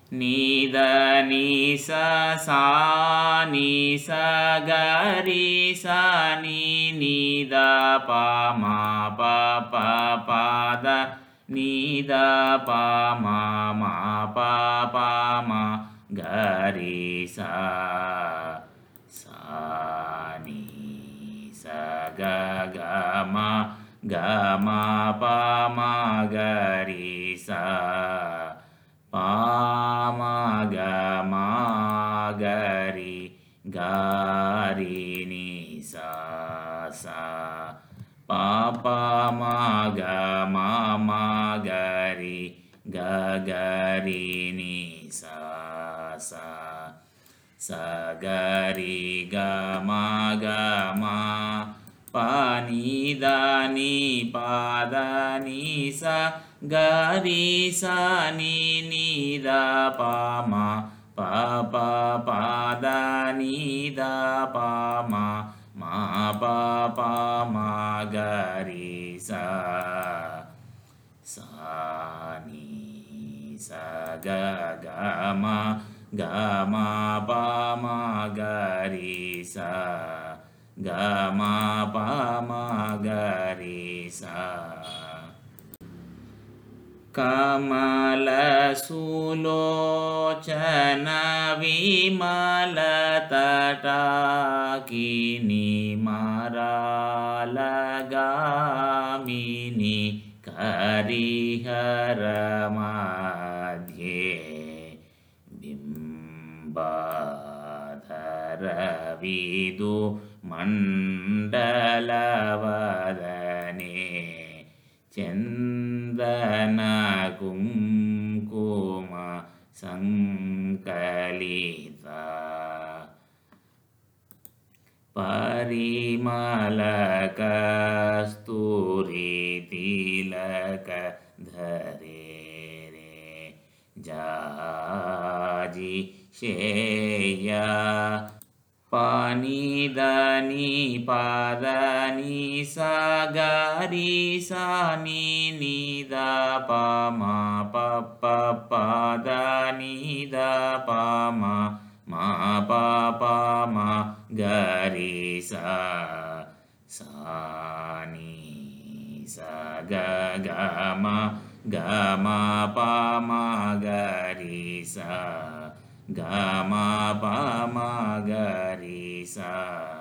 ni da ni sa sa ni sa ga ri sa ni da pa ma pa da ni da pa ma pa ga ri sa ni sa ga ma pa ma ga ri sa pa ma ga ri ni sa pa ma ga ri ni sa ga ri ga ma pa ni da ni pa da ni sa ga ri sa ni da pa ma pa da ni da pa ma pa ma ga ri sa ni sa ga ma pa ma ga ri sa ga ma pa ma ga ri sa ಕಮಲ ಸುಲೋಚನ ವಿಮಲ ತಟಾಕಿನಿ ಮರಾಲಗಾಮಿನಿ ಕರಿಹರ ಮಧ್ಯೆ ಬಿಂಬಾಧರವಿದು ಮಂಡಲವದನೆ ಚಂದನ ಕುಂಕುಮ ಸಂಕಲಿತ ಪರಿಮಳ ಕಸ್ತೂರಿ ತಿಲಕ ಧರೆ ಜಾಜಿ ಶೇಯ ಪಾನಿ ದಾನಿ ಪಾದಾನಿ ಸಾ ಗಾ ರಿ ಸಾ ni da pa ma pa da ni da pa ma pa ma ga ri sa ni sa ga ma pa ma ga ri sa ga ma pa ma ga ri sa